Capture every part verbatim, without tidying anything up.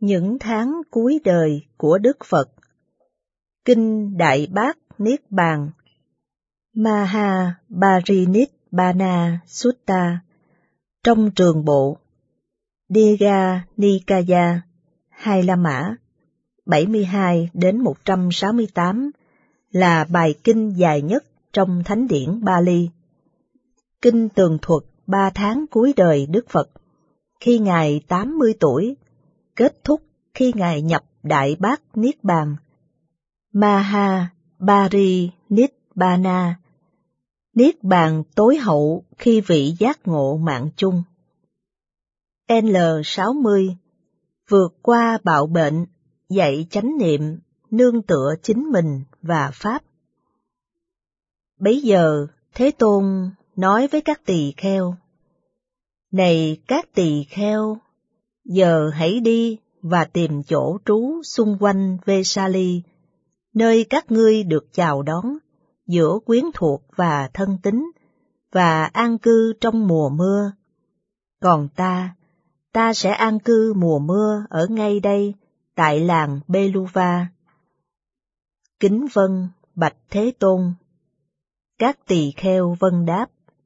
Những tháng cuối đời của Đức Phật. Kinh Đại Bát Niết Bàn, Mahabharinibbana Sutta, trong Trường Bộ, Digha Nikaya, Hai La Mã, bảy mươi hai đến một trăm sáu mươi tám, là bài kinh dài nhất trong Thánh điển Bali. Kinh tường thuật ba tháng cuối đời Đức Phật, khi Ngài tám mươi tuổi, kết thúc khi Ngài nhập Đại Bát Niết Bàn. Mahabharinibbana, Niết Bàn tối hậu khi vị giác ngộ mạng chung. L sáu mươi, vượt qua bạo bệnh, dạy chánh niệm, nương tựa chính mình và Pháp. Bấy giờ, Thế Tôn nói với các tỳ kheo: Này các tỳ kheo, giờ hãy đi và tìm chỗ trú xung quanh Vesali, nơi các ngươi được chào đón giữa quyến thuộc và thân tín, và an cư trong mùa mưa. Còn ta, ta sẽ an cư mùa mưa ở ngay đây, tại làng Beluva. Kính vâng, bạch Thế Tôn. Các tỳ kheo vâng đáp.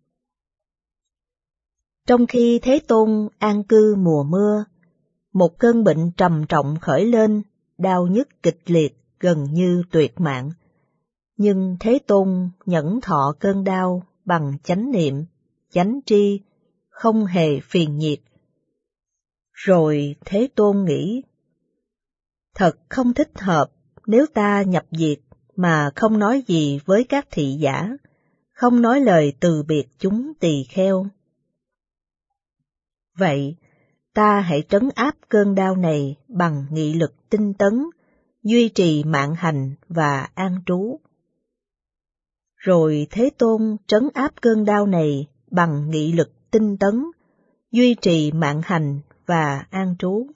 Trong khi Thế Tôn an cư mùa mưa, một cơn bệnh trầm trọng khởi lên, đau nhức kịch liệt, gần như tuyệt mạng. Nhưng Thế Tôn nhẫn thọ cơn đau bằng chánh niệm, chánh tri, không hề phiền nhiệt. Rồi Thế Tôn nghĩ, thật không thích hợp nếu ta nhập diệt mà không nói gì với các thị giả, không nói lời từ biệt chúng tỳ kheo. Vậy, ta hãy trấn áp cơn đau này bằng nghị lực tinh tấn, duy trì mạng hành và an trú. Rồi Thế Tôn trấn áp cơn đau này bằng nghị lực tinh tấn, duy trì mạng hành và an trú.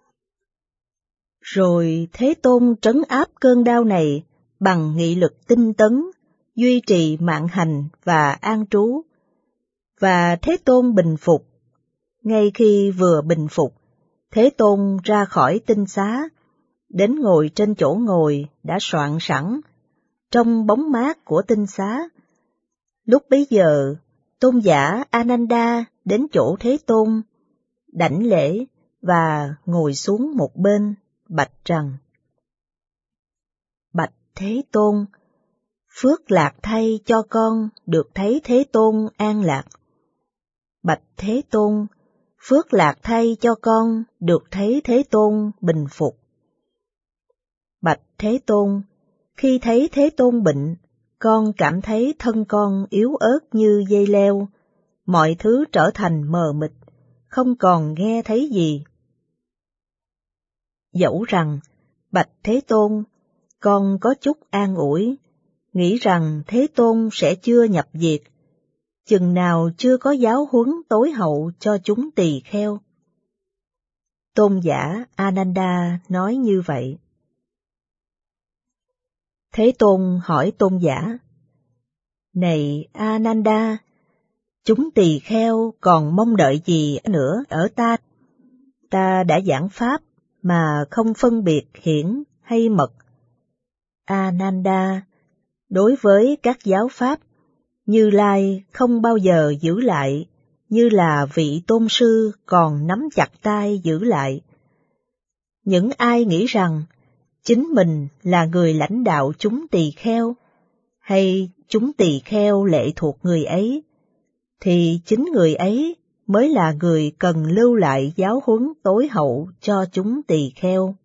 Rồi Thế Tôn trấn áp cơn đau này bằng nghị lực tinh tấn, duy trì mạng hành và an trú. Và Thế Tôn bình phục. Ngay khi vừa bình phục, Thế Tôn ra khỏi tinh xá, đến ngồi trên chỗ ngồi đã soạn sẵn, trong bóng mát của tinh xá. Lúc bấy giờ, tôn giả Ananda đến chỗ Thế Tôn, đảnh lễ và ngồi xuống một bên, bạch rằng: Bạch Thế Tôn, phước lạc thay cho con được thấy Thế Tôn an lạc. Bạch Thế Tôn, phước lạc thay cho con được thấy Thế Tôn bình phục. Bạch Thế Tôn, khi thấy Thế Tôn bệnh, con cảm thấy thân con yếu ớt như dây leo, mọi thứ trở thành mờ mịt, không còn nghe thấy gì. Dẫu rằng, bạch Thế Tôn, con có chút an ủi, nghĩ rằng Thế Tôn sẽ chưa nhập diệt, chừng nào chưa có giáo huấn tối hậu cho chúng tỳ kheo. Tôn giả Ananda nói như vậy. Thế Tôn hỏi tôn giả: Này Ananda, chúng tỳ kheo còn mong đợi gì nữa ở ta? Ta đã giảng pháp mà không phân biệt hiển hay mật. Ananda, đối với các giáo pháp, Như Lai không bao giờ giữ lại, như là vị tôn sư còn nắm chặt tay giữ lại. Những ai nghĩ rằng chính mình là người lãnh đạo chúng tỳ kheo, hay chúng tỳ kheo lệ thuộc người ấy, thì chính người ấy mới là người cần lưu lại giáo huấn tối hậu cho chúng tỳ kheo.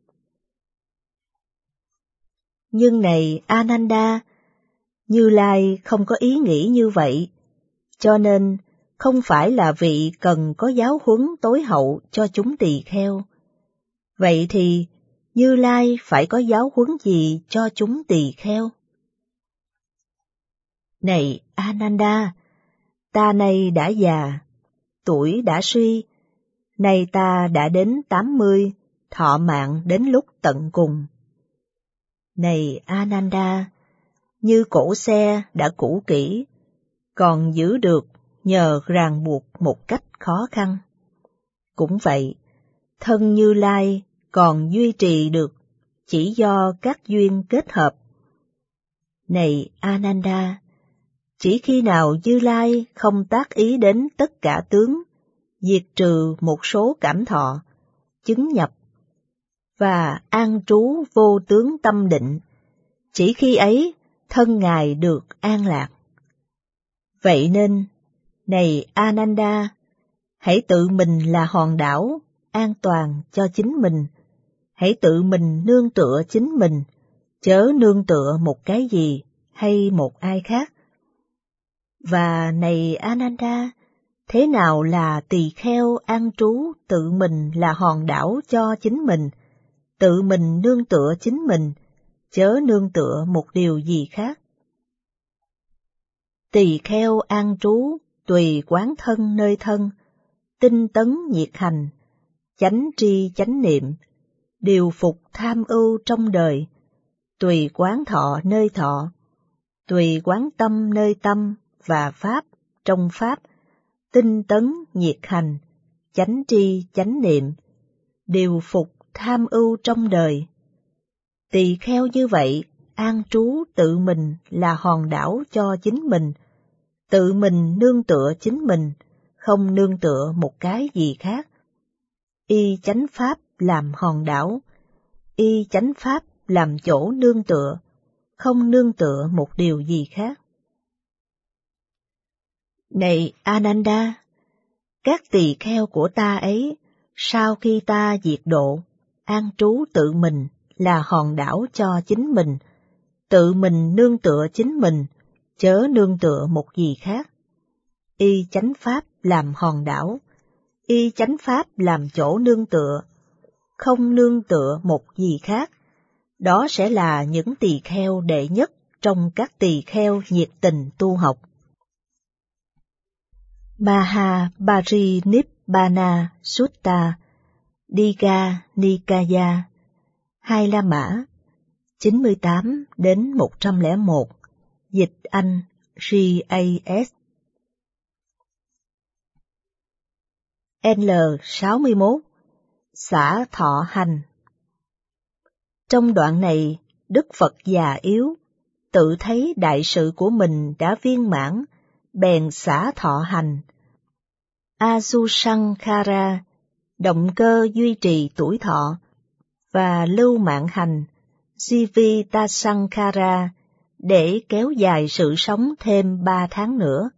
Nhưng này Ananda, Như Lai không có ý nghĩ như vậy, cho nên không phải là vị cần có giáo huấn tối hậu cho chúng tỳ kheo. Vậy thì Như Lai phải có giáo huấn gì cho chúng tỳ kheo? Này Ananda, ta nay đã già, tuổi đã suy, nay ta đã đến tám mươi, thọ mạng đến lúc tận cùng. Này Ananda, như cỗ xe đã cũ kỹ, còn giữ được nhờ ràng buộc một cách khó khăn. Cũng vậy, thân Như Lai còn duy trì được chỉ do các duyên kết hợp. Này Ananda, chỉ khi nào Như Lai không tác ý đến tất cả tướng, diệt trừ một số cảm thọ, chứng nhập, và an trú vô tướng tâm định, chỉ khi ấy thân Ngài được an lạc. Vậy nên, này Ananda, hãy tự mình là hòn đảo, an toàn cho chính mình, hãy tự mình nương tựa chính mình, chớ nương tựa một cái gì hay một ai khác. Và này Ananda, thế nào là tỳ kheo an trú tự mình là hòn đảo cho chính mình, tự mình nương tựa chính mình, chớ nương tựa một điều gì khác? Tỳ kheo an trú tùy quán thân nơi thân, tinh tấn nhiệt hành, chánh tri chánh niệm, điều phục tham ưu trong đời, tùy quán thọ nơi thọ, tùy quán tâm nơi tâm và pháp trong pháp, tinh tấn nhiệt hành, chánh tri chánh niệm, điều phục tham ưu trong đời. Tỳ kheo như vậy, an trú tự mình là hòn đảo cho chính mình, tự mình nương tựa chính mình, không nương tựa một cái gì khác. Y chánh pháp làm hòn đảo, y chánh pháp làm chỗ nương tựa, không nương tựa một điều gì khác. Này Ananda, các tỳ kheo của ta ấy, sau khi ta diệt độ, an trú tự mình là hòn đảo cho chính mình, tự mình nương tựa chính mình, chớ nương tựa một gì khác. Y chánh pháp làm hòn đảo, y chánh pháp làm chỗ nương tựa, không nương tựa một gì khác. Đó sẽ là những tỳ kheo đệ nhất trong các tỳ kheo nhiệt tình tu học. Mahabharinibbana Sutta, Digha Nikaya, Hai La Mã, chín mươi tám đến một trăm lẻ một, dịch Anh G A S. L sáu mươi mốt, xả thọ hành. Trong đoạn này, Đức Phật già yếu, tự thấy đại sự của mình đã viên mãn, bèn xả thọ hành. Asusankhara, động cơ duy trì tuổi thọ, và lưu mạng hành, Jivitasankhara, để kéo dài sự sống thêm ba tháng nữa.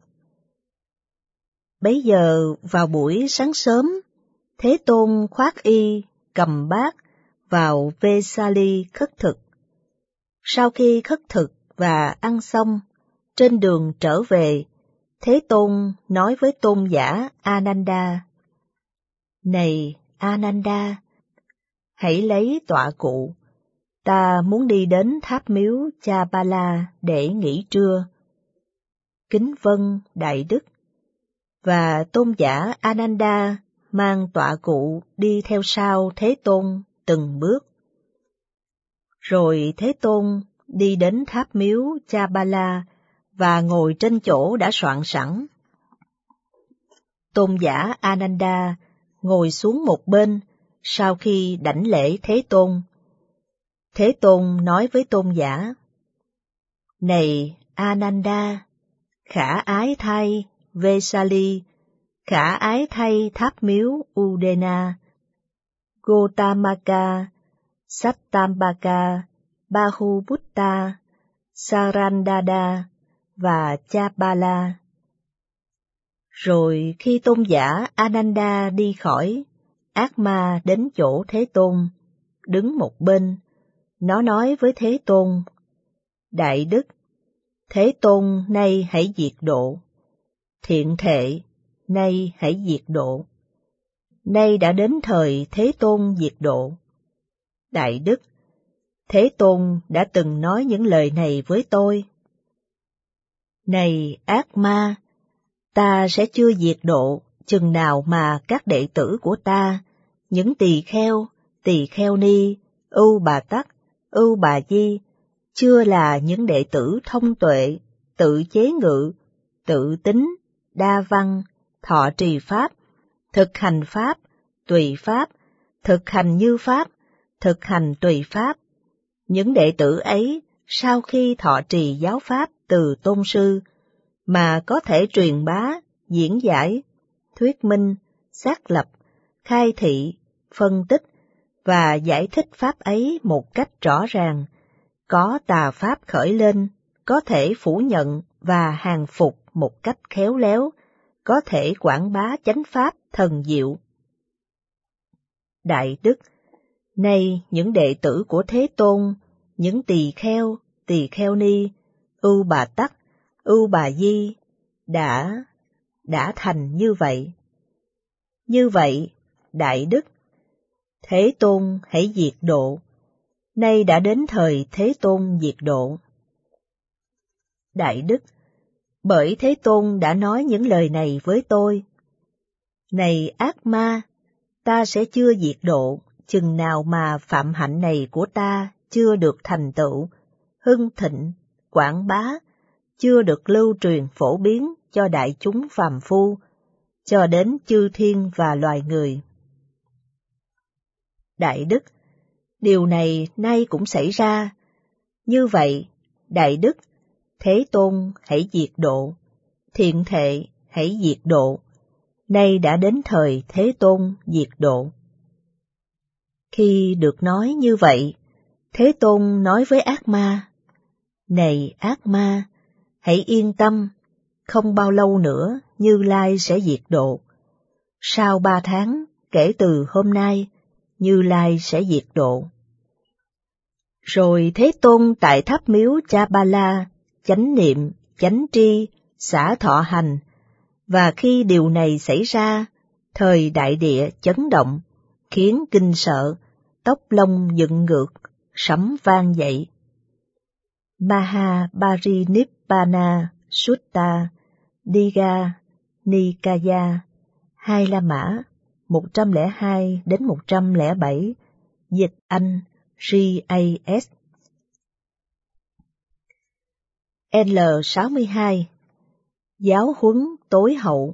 Bấy giờ vào buổi sáng sớm, Thế Tôn khoác y, cầm bát, vào Vesali khất thực. Sau khi khất thực và ăn xong, trên đường trở về, Thế Tôn nói với tôn giả Ananda: Này Ananda, hãy lấy tọa cụ, ta muốn đi đến tháp miếu Chapala để nghỉ trưa. Kính vâng đại đức. Và tôn giả Ananda mang tọa cụ đi theo sau Thế Tôn từng bước. Rồi Thế Tôn đi đến tháp miếu Chapala và ngồi trên chỗ đã soạn sẵn. Tôn giả Ananda ngồi xuống một bên sau khi đảnh lễ Thế Tôn. Thế Tôn nói với tôn giả: Này Ananda, khả ái thay Vesali, khả ái thay tháp miếu Udena, Gotamaka, Sattambaka, Bahubutta, Sarandada và Chapala. Rồi khi tôn giả Ananda đi khỏi, ác ma đến chỗ Thế Tôn, đứng một bên. Nó nói với Thế Tôn: Đại đức, Thế Tôn nay hãy diệt độ. Thiện thệ, nay hãy diệt độ. Nay đã đến thời Thế Tôn diệt độ. Đại đức, Thế Tôn đã từng nói những lời này với tôi. Này ác ma, ta sẽ chưa diệt độ chừng nào mà các đệ tử của ta, những tỳ kheo, tỳ kheo ni, ưu bà tắc, ưu bà di, chưa là những đệ tử thông tuệ, tự chế ngự, tự tính, đa văn, thọ trì pháp, thực hành pháp, tùy pháp, thực hành như pháp, thực hành tùy pháp. Những đệ tử ấy, sau khi thọ trì giáo pháp từ tôn sư, mà có thể truyền bá, diễn giải, thuyết minh, xác lập, khai thị, phân tích và giải thích pháp ấy một cách rõ ràng, có tà pháp khởi lên, có thể phủ nhận và hàng phục một cách khéo léo, có thể quảng bá chánh pháp thần diệu. Đại đức, nay những đệ tử của Thế Tôn, những tỳ kheo, tỳ kheo ni, ưu bà tắc, ưu bà di, đã, đã thành như vậy. Như vậy, đại đức, Thế Tôn hãy diệt độ, nay đã đến thời Thế Tôn diệt độ. Đại đức, bởi Thế Tôn đã nói những lời này với tôi. Này ác ma, ta sẽ chưa diệt độ, chừng nào mà phạm hạnh này của ta chưa được thành tựu, hưng thịnh, quảng bá, chưa được lưu truyền phổ biến cho đại chúng phàm phu, cho đến chư thiên và loài người. Đại đức, điều này nay cũng xảy ra. Như vậy, đại đức, Thế Tôn hãy diệt độ, thiện thệ hãy diệt độ, nay đã đến thời Thế Tôn diệt độ. Khi được nói như vậy, Thế Tôn nói với ác ma, này ác ma, hãy yên tâm, không bao lâu nữa Như Lai sẽ diệt độ. Sau ba tháng, kể từ hôm nay, Như Lai sẽ diệt độ. Rồi Thế Tôn tại tháp miếu Cha-ba-la, chánh niệm, chánh tri, xả thọ hành, và khi điều này xảy ra, thời đại địa chấn động, khiến kinh sợ, tóc lông dựng ngược, sấm vang dậy. Mahabharinibbana Sutta Digha Nikaya Hai La Mã một trăm lẻ hai đến một trăm lẻ bảy, dịch Anh giê a ét. L sáu mươi hai. Giáo huấn tối hậu.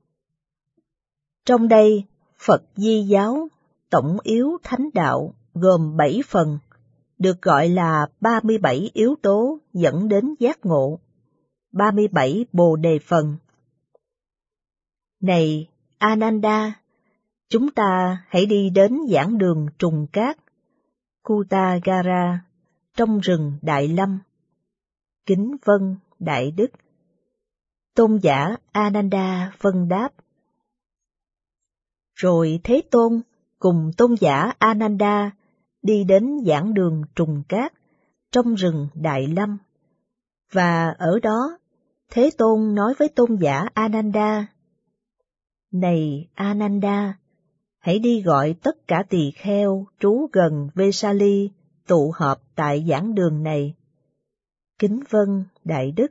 Trong đây, Phật Di giáo, tổng yếu thánh đạo, gồm bảy phần, được gọi là ba mươi bảy yếu tố dẫn đến giác ngộ, ba mươi bảy bồ đề phần. Này Ananda, chúng ta hãy đi đến giảng đường trùng cát, Kutagara, trong rừng Đại Lâm. Kính vâng, đại đức. Tôn giả Ananda vâng đáp. Rồi Thế Tôn cùng tôn giả Ananda đi đến giảng đường trùng cát, trong rừng Đại Lâm. Và ở đó, Thế Tôn nói với tôn giả Ananda, này Ananda, hãy đi gọi tất cả tỳ kheo trú gần Vesali tụ họp tại giảng đường này. Kính vâng, đại đức.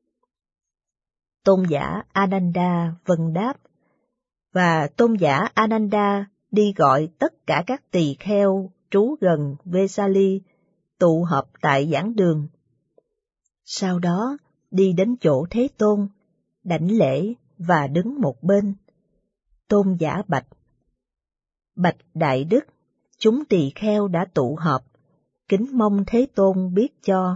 Tôn giả Ananda vâng đáp, và tôn giả Ananda đi gọi tất cả các tỳ kheo trú gần Vesali tụ họp tại giảng đường. Sau đó đi đến chỗ Thế Tôn, đảnh lễ và đứng một bên. Tôn giả bạch: Bạch đại đức, chúng tỳ kheo đã tụ họp, kính mong Thế Tôn biết cho.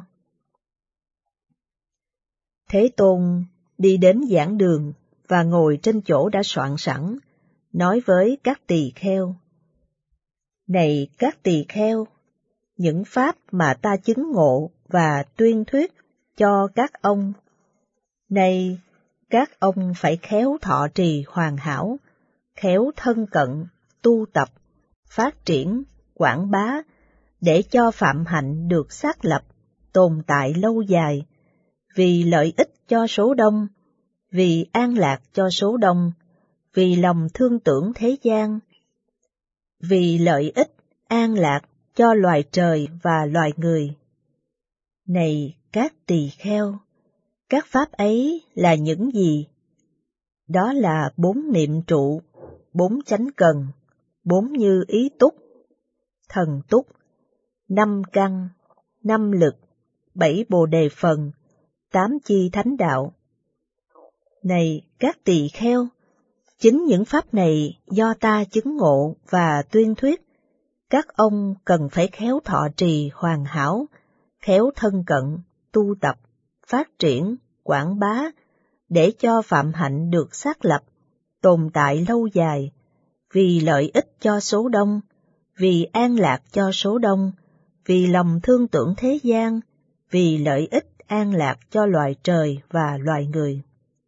Thế Tôn đi đến giảng đường và ngồi trên chỗ đã soạn sẵn, nói với các tỳ kheo: Này các tỳ kheo, những pháp mà ta chứng ngộ và tuyên thuyết cho các ông, này các ông phải khéo thọ trì hoàn hảo, khéo thân cận, tu tập, phát triển, quảng bá, để cho phạm hạnh được xác lập, tồn tại lâu dài, vì lợi ích cho số đông, vì an lạc cho số đông, vì lòng thương tưởng thế gian, vì lợi ích, an lạc cho loài trời và loài người. Này các tỳ kheo, các pháp ấy là những gì? Đó là bốn niệm trụ, bốn chánh cần, bốn như ý túc, thần túc, năm căn, năm lực, bảy bồ đề phần, tám chi thánh đạo. Này các tỳ kheo, chính những pháp này do ta chứng ngộ và tuyên thuyết, Các ông cần phải khéo thọ trì hoàn hảo, khéo thân cận, tu tập, phát triển, quảng bá, để cho phạm hạnh được xác lập, tồn tại lâu dài, vì lợi ích cho số đông, vì an lạc cho số đông, vì lòng thương tưởng thế gian, vì lợi ích an lạc cho loài trời và loài người.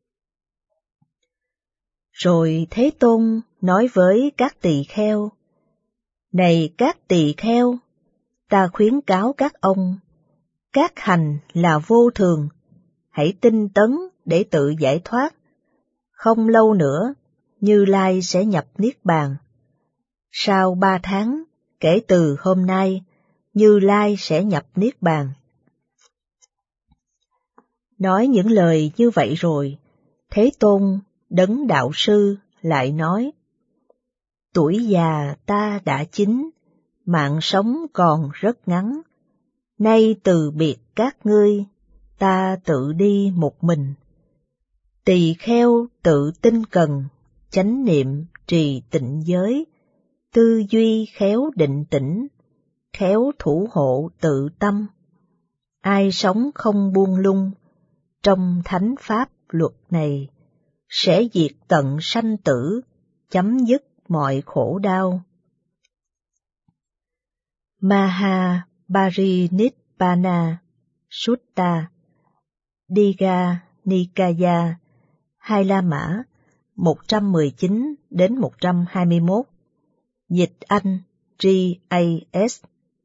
Rồi Thế Tôn nói với các tỳ kheo: Này các tỳ kheo, ta khuyến cáo các ông, các hành là vô thường, hãy tinh tấn để tự giải thoát. Không lâu nữa, Như Lai sẽ nhập Niết Bàn. Sau ba tháng, kể từ hôm nay, Như Lai sẽ nhập Niết Bàn. Nói những lời như vậy rồi, Thế Tôn, Đấng Đạo Sư, lại nói: Tuổi già ta đã chín, mạng sống còn rất ngắn. Nay từ biệt các ngươi, ta tự đi một mình. Tỳ kheo tự tinh cần, chánh niệm trì tịnh giới, tư duy khéo định tĩnh, khéo thủ hộ tự tâm. Ai sống không buông lung, trong thánh pháp luật này, sẽ diệt tận sanh tử, chấm dứt mọi khổ đau. Mahabharinibbana Sutta, Digha Nikaya, Hai La Mã, một trăm mười chín đến một trăm hai mươi mốt. Dịch Anh G A S.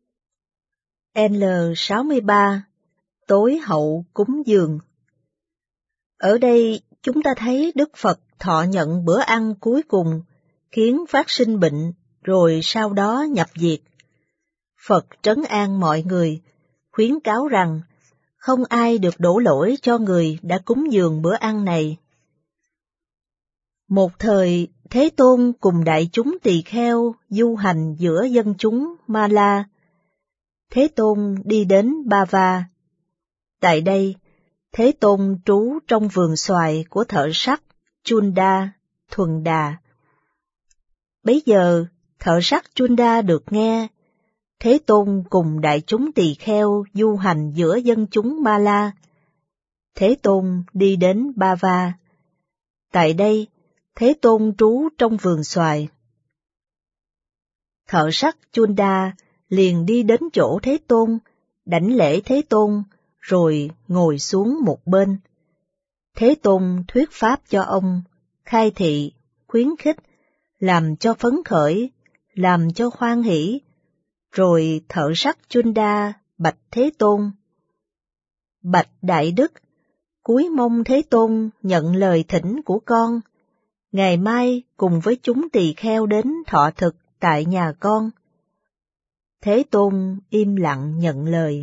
L sáu mươi ba. Tối hậu cúng dường. Ở đây chúng ta thấy Đức Phật thọ nhận bữa ăn cuối cùng, khiến phát sinh bệnh, rồi sau đó nhập diệt. Phật trấn an mọi người, khuyến cáo rằng không ai được đổ lỗi cho người đã cúng dường bữa ăn này. Một thời, Thế Tôn cùng đại chúng tỳ kheo du hành giữa dân chúng Ma-la. Thế Tôn đi đến Ba-va. Tại đây, Thế Tôn trú trong vườn xoài của thợ sắt Chunda Thuần Đà. Bấy giờ, thợ sắt Chunda được nghe Thế Tôn cùng đại chúng tỳ kheo du hành giữa dân chúng Ma-la. Thế Tôn đi đến Ba-va. Tại đây, Thế Tôn trú trong vườn xoài. Thợ sắt Chunda liền đi đến chỗ Thế Tôn, đảnh lễ Thế Tôn, rồi ngồi xuống một bên. Thế Tôn thuyết pháp cho ông, khai thị, khuyến khích, làm cho phấn khởi, làm cho hoan hỷ. Rồi thợ sắt Chunda bạch Thế Tôn: Bạch Đại Đức, cúi mong Thế Tôn nhận lời thỉnh của con, ngày mai cùng với chúng tỳ kheo đến thọ thực tại nhà con. Thế Tôn im lặng nhận lời.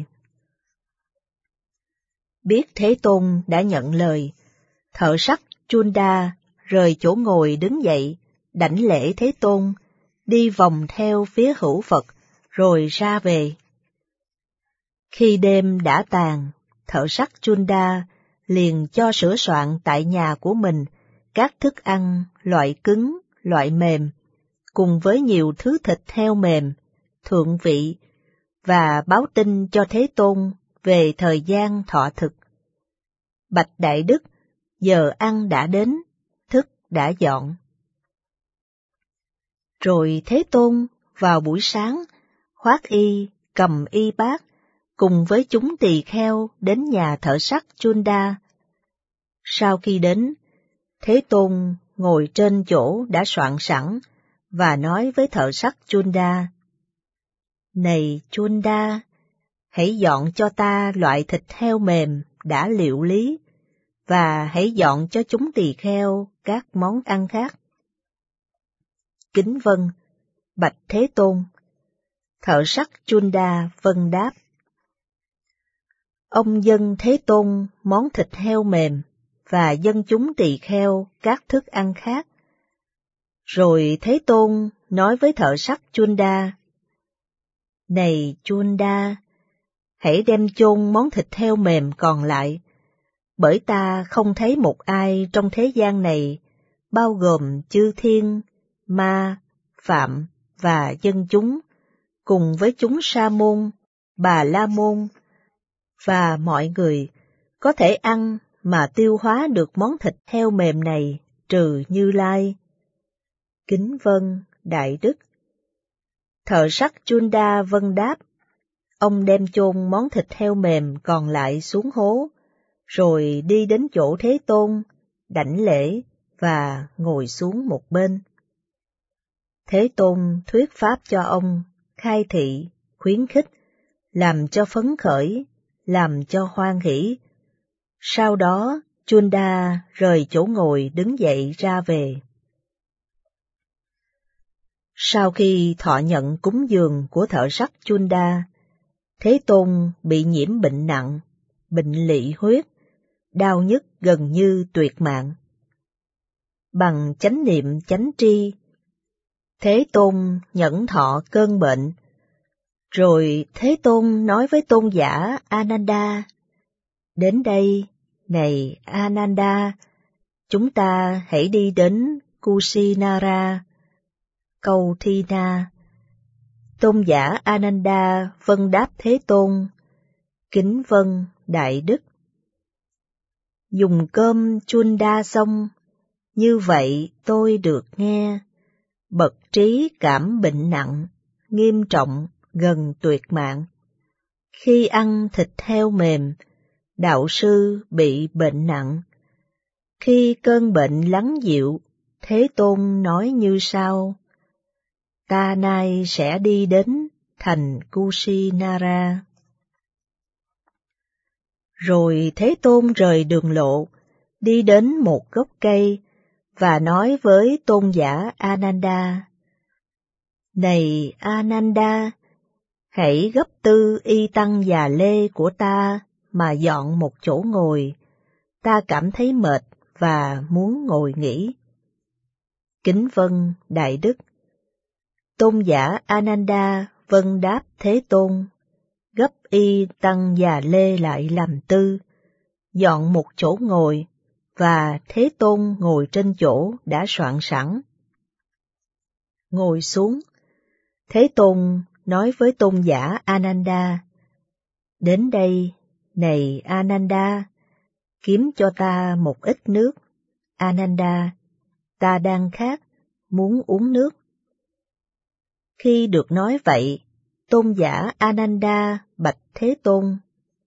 Biết Thế Tôn đã nhận lời, thợ sắt Chunda rời chỗ ngồi đứng dậy, đảnh lễ Thế Tôn, đi vòng theo phía hữu Phật, rồi ra về. Khi đêm đã tàn, thợ sắt Chunda liền cho sửa soạn tại nhà của mình các thức ăn loại cứng, loại mềm, cùng với nhiều thứ thịt heo mềm, thượng vị, và báo tin cho Thế Tôn về thời gian thọ thực. Bạch Đại Đức, giờ ăn đã đến, thức đã dọn. Rồi Thế Tôn vào buổi sáng, khoác y, cầm y bát, cùng với chúng tỳ kheo đến nhà thợ sắt Chunda. Sau khi đến, Thế Tôn ngồi trên chỗ đã soạn sẵn và nói với thợ sắt Chunda: Này Chunda, hãy dọn cho ta loại thịt heo mềm đã liệu lý, và hãy dọn cho chúng tỳ kheo các món ăn khác. Kính vâng, bạch Thế Tôn. Thợ sắt Chunda vâng đáp. Ông dâng Thế Tôn món thịt heo mềm và dâng chúng tỳ kheo các thức ăn khác. Rồi Thế Tôn nói với thợ sắt Chunda: Này Chunda, hãy đem chôn món thịt heo mềm còn lại, bởi ta không thấy một ai trong thế gian này, bao gồm chư thiên, ma, phạm và dân chúng, cùng với chúng Sa môn, Bà La môn và mọi người có thể ăn mà tiêu hóa được món thịt heo mềm này trừ Như Lai. Kính vâng, Đại Đức. Thợ sắt Chunda vâng đáp, ông đem chôn món thịt heo mềm còn lại xuống hố, rồi đi đến chỗ Thế Tôn, đảnh lễ và ngồi xuống một bên. Thế Tôn thuyết pháp cho ông, khai thị, khuyến khích, làm cho phấn khởi, làm cho hoan hỷ. Sau đó, Chunda rời chỗ ngồi đứng dậy ra về. Sau khi thọ nhận cúng dường của thợ sắt Chunda, Thế Tôn bị nhiễm bệnh nặng, bệnh lỵ huyết, đau nhức gần như tuyệt mạng. Bằng chánh niệm chánh tri, Thế Tôn nhẫn thọ cơn bệnh, rồi Thế Tôn nói với tôn giả Ananda, đến đây, này Ananda, chúng ta hãy đi đến Kusinara, Câu Thi Na. Tôn giả Ananda vâng đáp Thế Tôn, kính vâng Đại Đức. Dùng cơm Chunda xong, như vậy tôi được nghe, bậc trí cảm bệnh nặng, nghiêm trọng, gần tuyệt mạng. Khi ăn thịt heo mềm, đạo sư bị bệnh nặng. Khi cơn bệnh lắng dịu, Thế Tôn nói như sau: ta nay sẽ đi đến thành Kusinara. Rồi Thế Tôn rời đường lộ, đi đến một gốc cây, và nói với tôn giả Ananda: này Ananda, hãy gấp tư y tăng già lê của ta mà dọn một chỗ ngồi, ta cảm thấy mệt và muốn ngồi nghỉ. Kính vâng Đại Đức. Tôn giả Ananda vâng đáp Thế Tôn, gấp y tăng già lê lại làm tư, dọn một chỗ ngồi, và Thế Tôn ngồi trên chỗ đã soạn sẵn. Ngồi xuống, Thế Tôn nói với tôn giả Ananda: đến đây, này Ananda, kiếm cho ta một ít nước. Ananda, ta đang khát, muốn uống nước. Khi được nói vậy, tôn giả Ananda bạch Thế Tôn: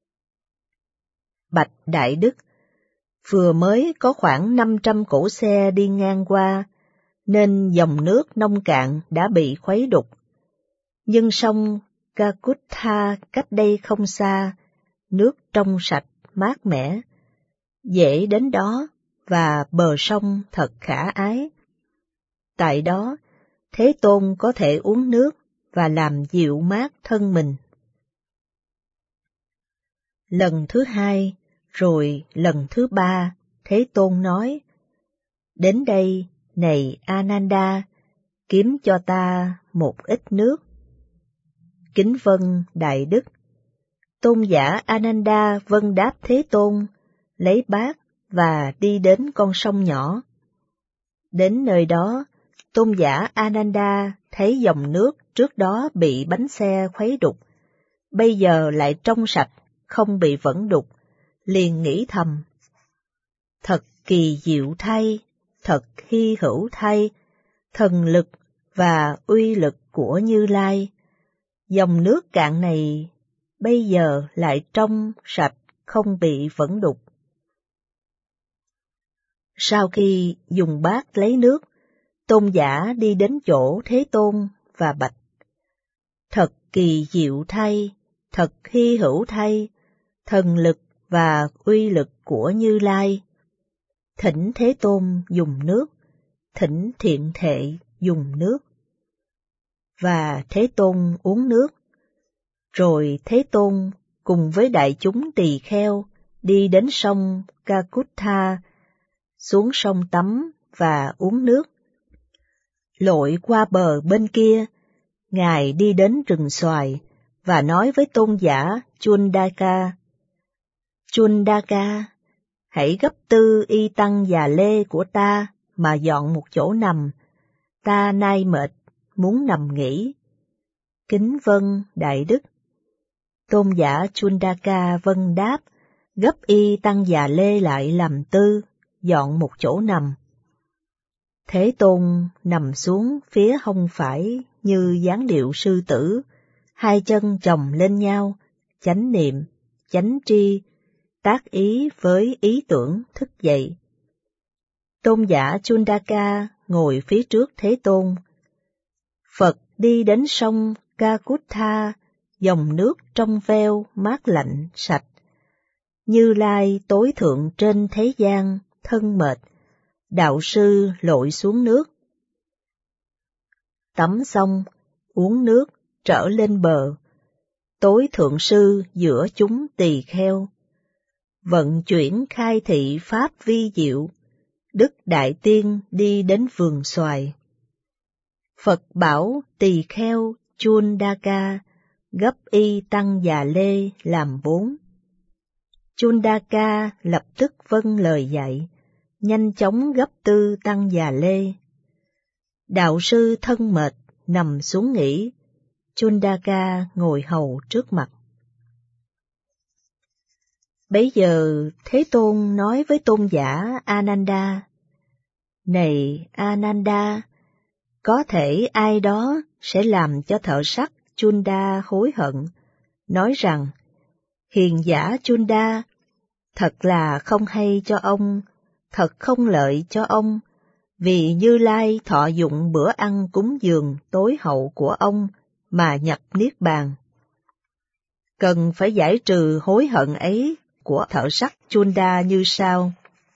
bạch Đại Đức, vừa mới có khoảng năm trăm cỗ xe đi ngang qua, nên dòng nước nông cạn đã bị khuấy đục. Nhưng sông Kakutha cách đây không xa, nước trong sạch, mát mẻ, dễ đến đó và bờ sông thật khả ái. Tại đó, Thế Tôn có thể uống nước và làm dịu mát thân mình. Lần thứ hai, rồi lần thứ ba, Thế Tôn nói: đến đây, này Ananda, kiếm cho ta một ít nước. Kính vâng Đại Đức. Tôn giả Ananda vâng đáp Thế Tôn, lấy bát và đi đến con sông nhỏ. Đến nơi đó, tôn giả Ananda thấy dòng nước trước đó bị bánh xe khuấy đục, bây giờ lại trong sạch, không bị vẫn đục, liền nghĩ thầm: thật kỳ diệu thay, thật hy hữu thay, thần lực và uy lực của Như Lai. Dòng nước cạn này bây giờ lại trong sạch, không bị vẫn đục. Sau khi dùng bát lấy nước, tôn giả đi đến chỗ Thế Tôn và bạch: thật kỳ diệu thay, thật hy hữu thay, thần lực và uy lực của Như Lai. Thỉnh Thế Tôn dùng nước, thỉnh Thiện Thệ dùng nước. Và Thế Tôn uống nước. Rồi Thế Tôn cùng với đại chúng tỳ kheo đi đến sông Kakutha, xuống sông tắm và uống nước. Lội qua bờ bên kia, Ngài đi đến rừng xoài và nói với tôn giả Chundaka: Chundaka, hãy gấp tư y tăng già lê của ta mà dọn một chỗ nằm, ta nay mệt, muốn nằm nghỉ. Kính vâng Đại Đức. Tôn giả Chundaka vâng đáp, gấp y tăng già lê lại làm tư, dọn một chỗ nằm. Thế Tôn nằm xuống phía hông phải như dáng điệu sư tử, hai chân chồng lên nhau, chánh niệm, chánh tri, tác ý với ý tưởng thức dậy. Tôn giả Chundaka ngồi phía trước Thế Tôn. Phật đi đến sông Kakutha, dòng nước trong veo, mát lạnh, sạch. Như Lai tối thượng trên thế gian, thân mệt, đạo sư lội xuống nước. Tắm xong, uống nước, trở lên bờ. Tối thượng sư giữa chúng tỳ kheo. Vận chuyển khai thị pháp vi diệu, Đức Đại Tiên đi đến vườn xoài. Phật bảo tỳ kheo Chundaka, gấp y tăng già lê làm bốn. Chundaka lập tức vâng lời dạy, nhanh chóng gấp tư tăng già lê. Đạo sư thân mệt, nằm xuống nghỉ, Chundaka ngồi hầu trước mặt. Bấy giờ Thế Tôn nói với tôn giả Ananda, này Ananda, có thể ai đó sẽ làm cho thợ sắt Chunda hối hận, nói rằng, hiền giả Chunda, thật là không hay cho ông, thật không lợi cho ông, vì Như Lai thọ dụng bữa ăn cúng dường tối hậu của ông mà nhập Niết Bàn. Cần phải giải trừ hối hận ấy của thợ sắt Chunda như sau.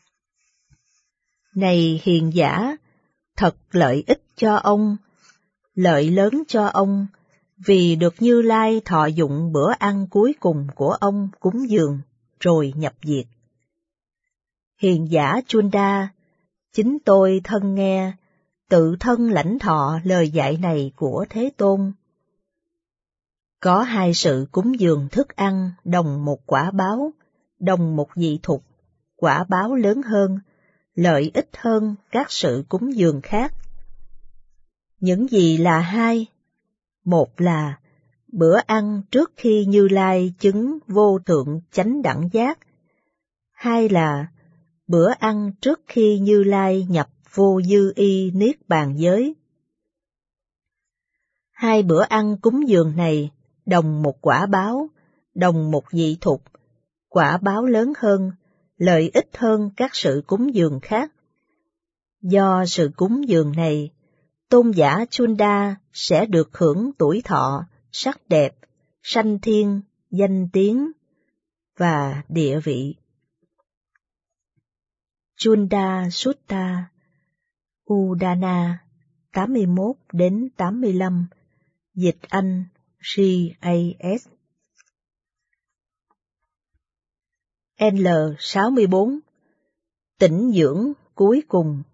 Này hiền giả, thật lợi ích cho ông, lợi lớn cho ông, vì được Như Lai thọ dụng bữa ăn cuối cùng của ông cúng dường, rồi nhập diệt. Hiền giả Chunda, chính tôi thân nghe, tự thân lãnh thọ lời dạy này của Thế Tôn. Có hai sự cúng dường thức ăn đồng một quả báo, đồng một vị thục, quả báo lớn hơn, lợi ích hơn các sự cúng dường khác. Những gì là hai? Một là bữa ăn trước khi Như Lai chứng vô thượng chánh đẳng giác. Hai là bữa ăn trước khi Như Lai nhập vô dư y niết bàn giới. Hai bữa ăn cúng dường này đồng một quả báo, đồng một vị thục, quả báo lớn hơn, lợi ích hơn các sự cúng dường khác. Do sự cúng dường này, tôn giả Chunda sẽ được hưởng tuổi thọ, sắc đẹp, sanh thiên, danh tiếng và địa vị. Chunda Sutta, Udana, tám mươi mốt đến tám mươi lăm, dịch Anh, G A S. L sáu mươi bốn, tĩnh dưỡng cuối cùng.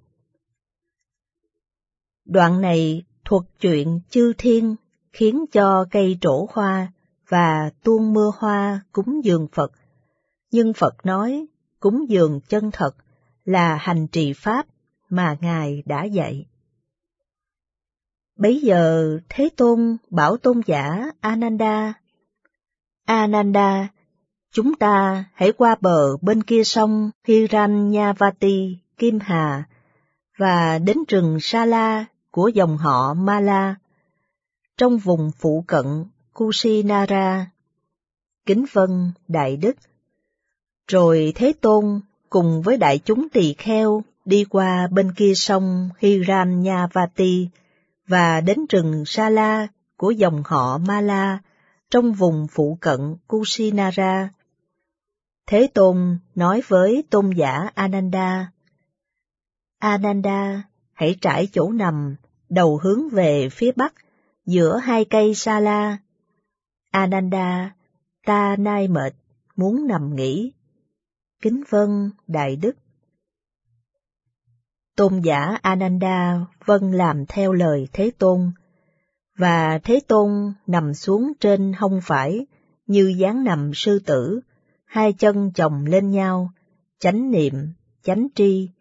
Đoạn này thuật chuyện chư thiên khiến cho cây trổ hoa và tuôn mưa hoa cúng dường Phật, nhưng Phật nói cúng dường chân thật là hành trì pháp mà Ngài đã dạy. Bấy giờ Thế Tôn bảo tôn giả Ananda, Ananda, chúng ta hãy qua bờ bên kia sông Hiranyavati, Kim Hà, và đến rừng Sala của dòng họ Mala, trong vùng phụ cận Kusinara. Kính vâng Đại Đức. Rồi Thế Tôn cùng với đại chúng tỳ kheo đi qua bên kia sông Hiranyavati và đến rừng Sala của dòng họ Mala, trong vùng phụ cận Kusinara. Thế Tôn nói với tôn giả Ananda, Ananda, hãy trải chỗ nằm, đầu hướng về phía bắc, giữa hai cây Sala. Ananda, ta nay mệt, muốn nằm nghỉ. Kính vâng Đại Đức. Tôn giả Ananda vâng làm theo lời Thế Tôn, và Thế Tôn nằm xuống trên hông phải như dáng nằm sư tử, hai chân chồng lên nhau, chánh niệm, chánh tri.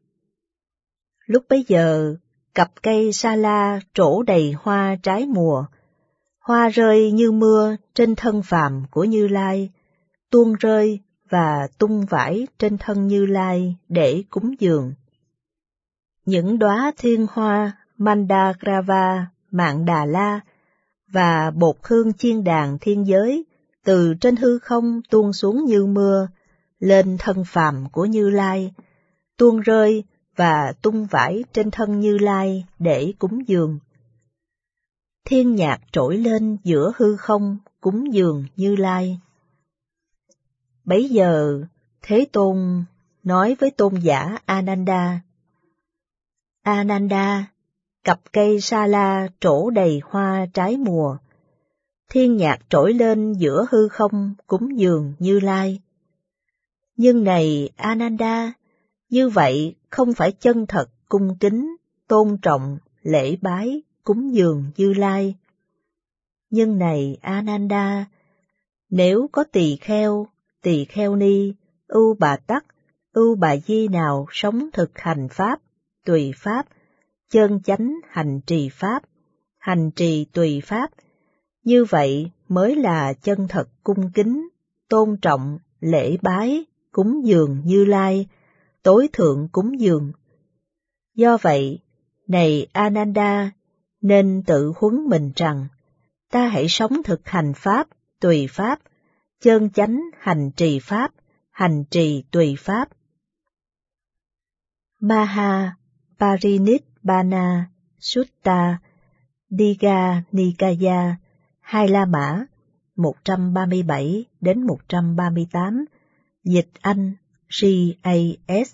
Lúc bấy giờ, cặp cây Sala trổ đầy hoa trái mùa, Hoa rơi như mưa trên thân phàm của Như Lai, tuôn rơi và tung vãi trên thân Như Lai để cúng dường. Những đóa thiên hoa Mandagrava, Mạn Đà La và bột hương chiên đàn thiên giới từ trên hư không tuôn xuống như mưa lên thân phàm của Như Lai, tuôn rơi và tung vãi trên thân Như Lai để cúng dường. Thiên nhạc trỗi lên giữa hư không cúng dường Như Lai. Bấy giờ Thế Tôn nói với tôn giả Ananda: Ananda, cặp cây sa la trổ đầy hoa trái mùa. Thiên nhạc trỗi lên giữa hư không cúng dường Như Lai. Nhưng này Ananda, như vậy không phải chân thật cung kính, tôn trọng, lễ bái, cúng dường Như Lai. Nhưng này Ananda, nếu có tỳ kheo, tỳ kheo ni, ưu bà tắc, ưu bà di nào sống thực hành pháp, tùy pháp, chân chánh hành trì pháp, hành trì tùy pháp, như vậy mới là chân thật cung kính, tôn trọng, lễ bái, cúng dường Như Lai, tối thượng cúng dường. Do vậy, này Ananda, nên tự huấn mình rằng, ta hãy sống thực hành pháp, tùy pháp, chân chánh hành trì pháp, hành trì tùy pháp. Maha Parinibbana Sutta Digha Nikaya Hai La Mã một trăm ba mươi bảy đến một trăm ba mươi tám, dịch Anh giê a ét.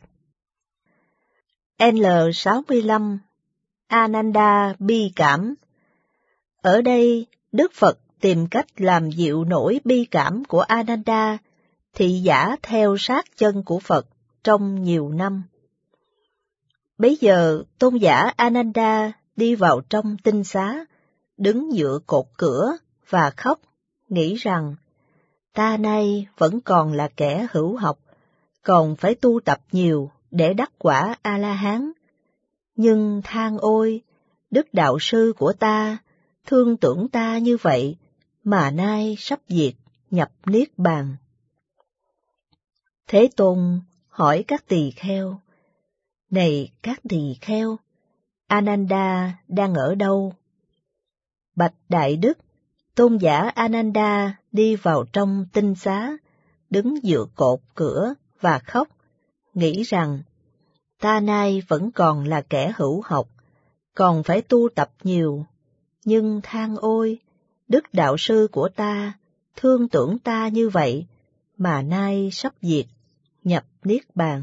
L sáu mươi lăm. Ananda bi cảm. Ở đây, Đức Phật tìm cách làm dịu nỗi bi cảm của Ananda, thị giả theo sát chân của Phật trong nhiều năm. Bấy giờ, tôn giả Ananda đi vào trong tinh xá, đứng dựa cột cửa và khóc, nghĩ rằng, ta nay vẫn còn là kẻ hữu học, còn phải tu tập nhiều để đắc quả A-la-hán. Nhưng than ôi, Đức Đạo Sư của ta, thương tưởng ta như vậy, mà nay sắp diệt, nhập Niết Bàn. Thế Tôn hỏi các tỳ kheo: Này các tỳ kheo, Ananda đang ở đâu? Bạch Đại Đức, tôn giả Ananda đi vào trong tinh xá, đứng dựa cột cửa và khóc, nghĩ rằng, ta nay vẫn còn là kẻ hữu học, còn phải tu tập nhiều, nhưng than ôi, Đức Đạo Sư của ta, thương tưởng ta như vậy, mà nay sắp diệt, nhập Niết Bàn.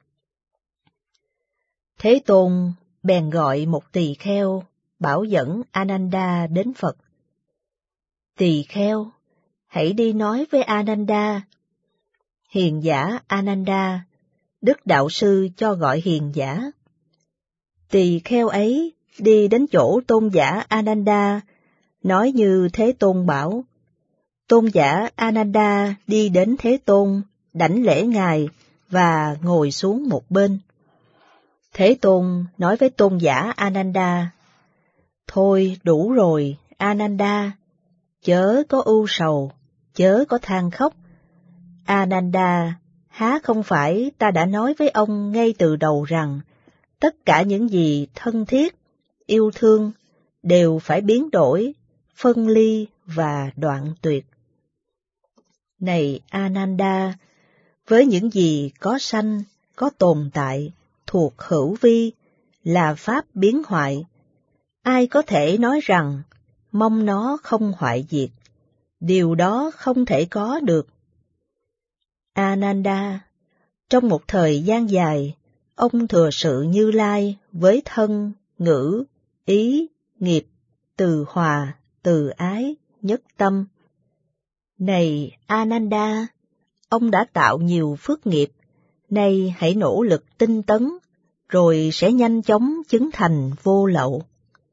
Thế Tôn bèn gọi một tỳ kheo, bảo dẫn Ananda đến Phật. Tỳ kheo, hãy đi nói với Ananda. Hiền giả Ananda, Đức Đạo Sư cho gọi hiền giả. Tỳ kheo ấy đi đến chỗ tôn giả Ananda, nói như Thế Tôn bảo. Tôn giả Ananda đi đến Thế Tôn, đảnh lễ ngài và ngồi xuống một bên. Thế Tôn nói với tôn giả Ananda: Thôi đủ rồi, Ananda, chớ có ưu sầu, chớ có than khóc. Ananda, há không phải ta đã nói với ông ngay từ đầu rằng, tất cả những gì thân thiết, yêu thương, đều phải biến đổi, phân ly và đoạn tuyệt. Này Ananda, với những gì có sanh, có tồn tại, thuộc hữu vi, là pháp biến hoại, ai có thể nói rằng, mong nó không hoại diệt, điều đó không thể có được. Ananda, trong một thời gian dài, ông thừa sự Như Lai với thân, ngữ, ý, nghiệp, từ hòa, từ ái, nhất tâm. Này Ananda, ông đã tạo nhiều phước nghiệp, nay hãy nỗ lực tinh tấn, rồi sẽ nhanh chóng chứng thành vô lậu.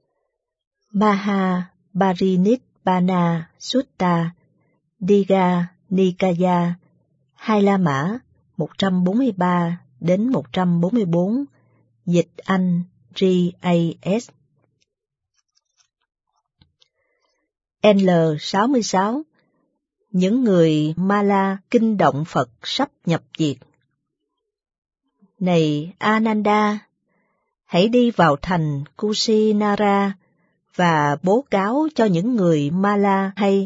Maha Parinibbana Sutta Digha Nikaya Hai La Mã một trăm bốn mươi ba đến một trăm bốn mươi bốn, dịch Anh giê a ét. L sáu mươi sáu. Những người Mala kinh động Phật sắp nhập diệt. Này Ananda, hãy đi vào thành Kusinara và bố cáo cho những người Mala hay.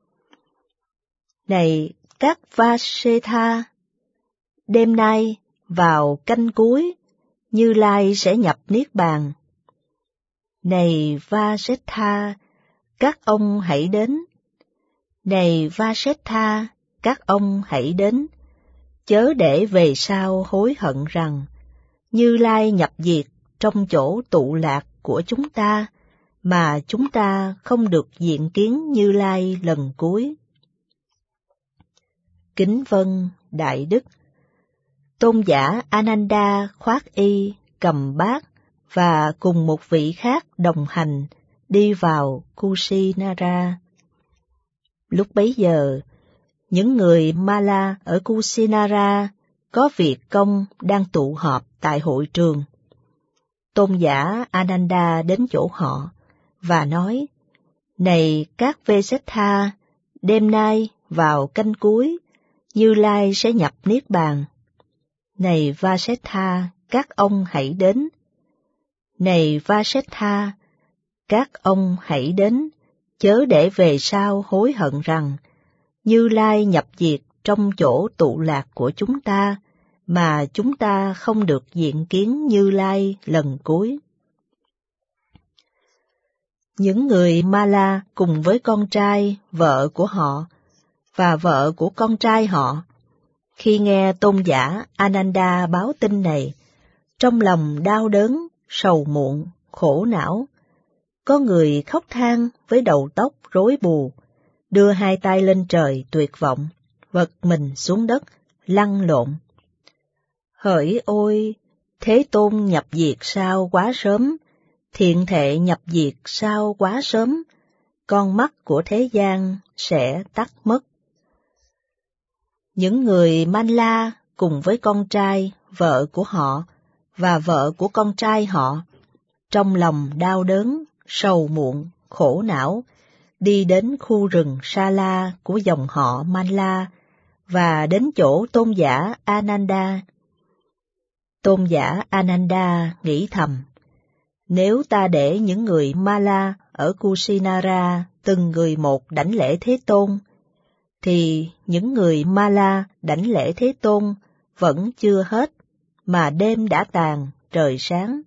Này các Vasetha, đêm nay vào canh cuối, Như Lai sẽ nhập Niết Bàn. Này Vasetha, các ông hãy đến. Này Vasetha, các ông hãy đến, chớ để về sau hối hận rằng Như Lai nhập diệt trong chỗ tụ lạc của chúng ta, mà chúng ta không được diện kiến Như Lai lần cuối. Kính vâng Đại Đức. Tôn giả Ananda khoác y, cầm bát và cùng một vị khác đồng hành đi vào Kusinara. Lúc bấy giờ, những người Mala ở Kusinara có việc công đang tụ họp tại hội trường. Tôn giả Ananda đến chỗ họ và nói: Này các Vasetha, đêm nay vào canh cuối, Như Lai sẽ nhập Niết Bàn. Này Vasetha, các ông hãy đến. Này Vasetha, các ông hãy đến, chớ để về sau hối hận rằng Như Lai nhập diệt trong chỗ tụ lạc của chúng ta, mà chúng ta không được diện kiến Như Lai lần cuối. Những người Mala cùng với con trai, vợ của họ, và vợ của con trai họ, khi nghe tôn giả Ananda báo tin này, trong lòng đau đớn, sầu muộn, khổ não. Có người khóc than với đầu tóc rối bù, đưa hai tay lên trời tuyệt vọng, vật mình xuống đất, lăn lộn. Hỡi ôi, Thế Tôn nhập diệt sao quá sớm, thiện thệ nhập diệt sao quá sớm, con mắt của thế gian sẽ tắt mất. Những người Manla cùng với con trai, vợ của họ, và vợ của con trai họ, trong lòng đau đớn, sầu muộn, khổ não, đi đến khu rừng Sa La của dòng họ Manla và đến chỗ tôn giả Ananda. Tôn giả Ananda nghĩ thầm: Nếu ta để những người Mala ở Kusinara từng người một đảnh lễ Thế Tôn, thì những người Mala đảnh lễ Thế Tôn vẫn chưa hết, mà đêm đã tàn, trời sáng.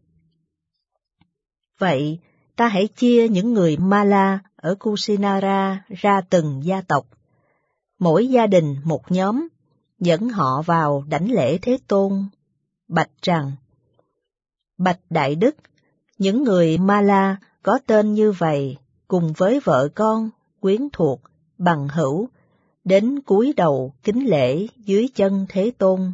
Vậy, ta hãy chia những người Mala ở Kusinara ra từng gia tộc, mỗi gia đình một nhóm, dẫn họ vào đảnh lễ Thế Tôn, bạch rằng: Bạch Đại Đức, những người Mala có tên như vậy, cùng với vợ con, quyến thuộc, bằng hữu, đến cúi đầu kính lễ dưới chân Thế Tôn.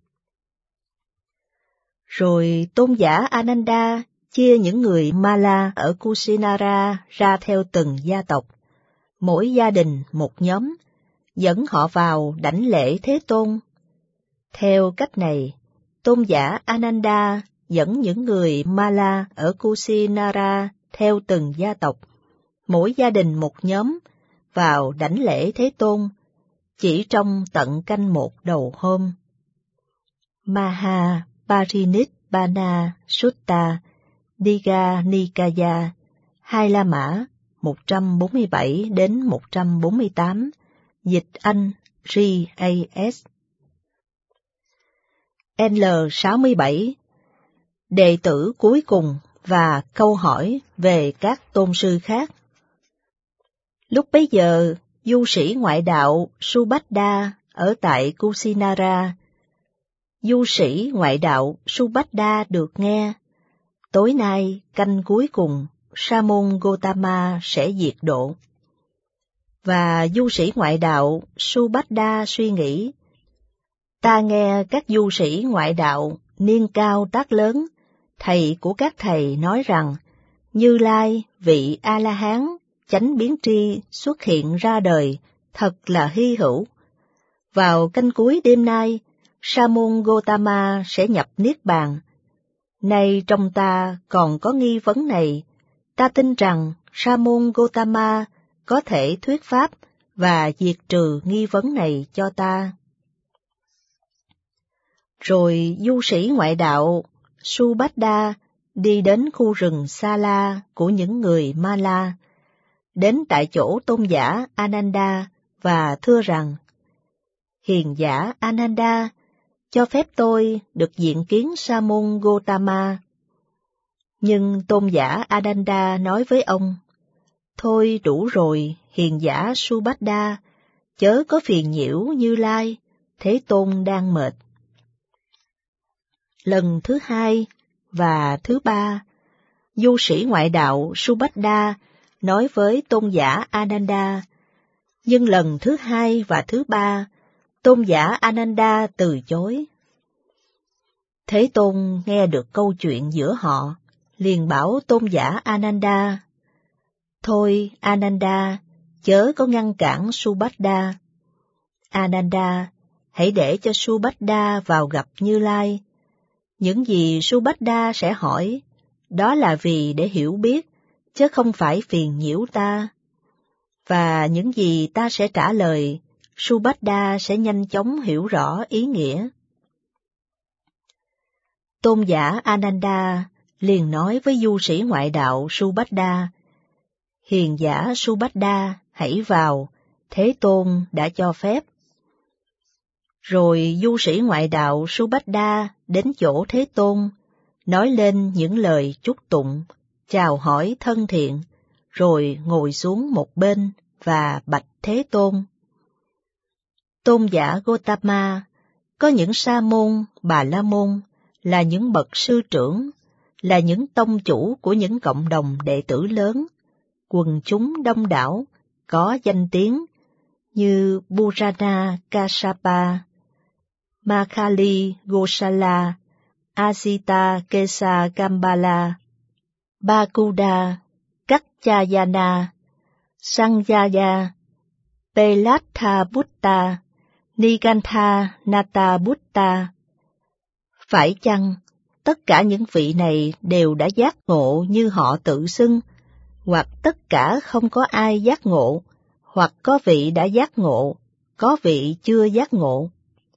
Rồi tôn giả Ananda chia những người Mala ở Kusinara ra theo từng gia tộc, mỗi gia đình một nhóm, dẫn họ vào đảnh lễ Thế Tôn. Theo cách này, tôn giả Ananda dẫn những người Mala ở Kusinara theo từng gia tộc, mỗi gia đình một nhóm, vào đảnh lễ Thế Tôn, chỉ trong tận canh một đầu hôm. Maha Parinibbana Sutta, Digha Nikaya, Hai La Mã, một trăm bốn mươi bảy đến một trăm bốn mươi tám, dịch Anh G A S. L sáu mươi bảy. Đệ tử cuối cùng và câu hỏi về các tôn sư khác. Lúc bấy giờ, du sĩ ngoại đạo Subhadda ở tại Kusinara. Du sĩ ngoại đạo Subhadda được nghe: tối nay, canh cuối cùng, Sa môn Gotama sẽ diệt độ. Và du sĩ ngoại đạo Subhadda suy nghĩ: ta nghe các du sĩ ngoại đạo niên cao tác lớn, thầy của các thầy nói rằng Như Lai, vị A-la-hán, chánh biến tri xuất hiện ra đời, thật là hy hữu. Vào canh cuối đêm nay, Sa môn Gotama sẽ nhập Niết Bàn. Nay trong ta còn có nghi vấn này, ta tin rằng Sa môn Gotama có thể thuyết pháp và diệt trừ nghi vấn này cho ta. Rồi du sĩ ngoại đạo Subhadda đi đến khu rừng Sa La của những người Mala, đến tại chỗ tôn giả Ananda và thưa rằng: Hiền giả Ananda, cho phép tôi được diện kiến Sa môn Gotama. Nhưng tôn giả Ananda nói với ông: Thôi đủ rồi, hiền giả Subhadda, chớ có phiền nhiễu Như Lai, Thế Tôn đang mệt. Lần thứ hai và thứ ba, du sĩ ngoại đạo Subhadda nói với tôn giả Ananda, nhưng lần thứ hai và thứ ba, tôn giả Ananda từ chối. Thế Tôn nghe được câu chuyện giữa họ, liền bảo tôn giả Ananda: Thôi Ananda, chớ có ngăn cản Subhadda. Ananda, hãy để cho Subhadda vào gặp Như Lai. Những gì Subhadda sẽ hỏi, đó là vì để hiểu biết, chứ không phải phiền nhiễu ta. Và những gì ta sẽ trả lời, Subhadda sẽ nhanh chóng hiểu rõ ý nghĩa. Tôn giả Ananda liền nói với du sĩ ngoại đạo Subhadda: Hiền giả Subhadda, hãy vào, Thế Tôn đã cho phép. Rồi du sĩ ngoại đạo Subhadda đến chỗ Thế Tôn, nói lên những lời chúc tụng, chào hỏi thân thiện, rồi ngồi xuống một bên và bạch Thế Tôn: Tôn giả Gotama, có những sa môn, bà la môn, là những bậc sư trưởng, là những tông chủ của những cộng đồng đệ tử lớn, quần chúng đông đảo, có danh tiếng, như Purana Kassapa, Makhali Gosala, Asita Kesa Kambala, Bakuda, Kaccayana, Sanjaya, Pelatha Butta, Nigantha Nata Butta. Phải chăng tất cả những vị này đều đã giác ngộ như họ tự xưng, hoặc tất cả không có ai giác ngộ, hoặc có vị đã giác ngộ, có vị chưa giác ngộ?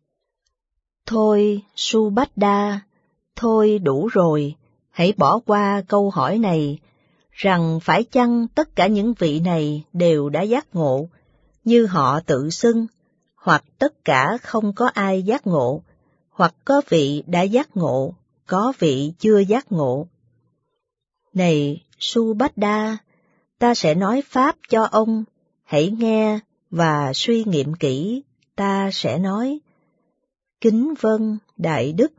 Thôi Subhadda, thôi đủ rồi, hãy bỏ qua câu hỏi này, rằng phải chăng tất cả những vị này đều đã giác ngộ, như họ tự xưng, hoặc tất cả không có ai giác ngộ, hoặc có vị đã giác ngộ, có vị chưa giác ngộ. Này Subhadda, ta sẽ nói pháp cho ông, hãy nghe và suy nghiệm kỹ, ta sẽ nói. Kính vâng, Đại Đức.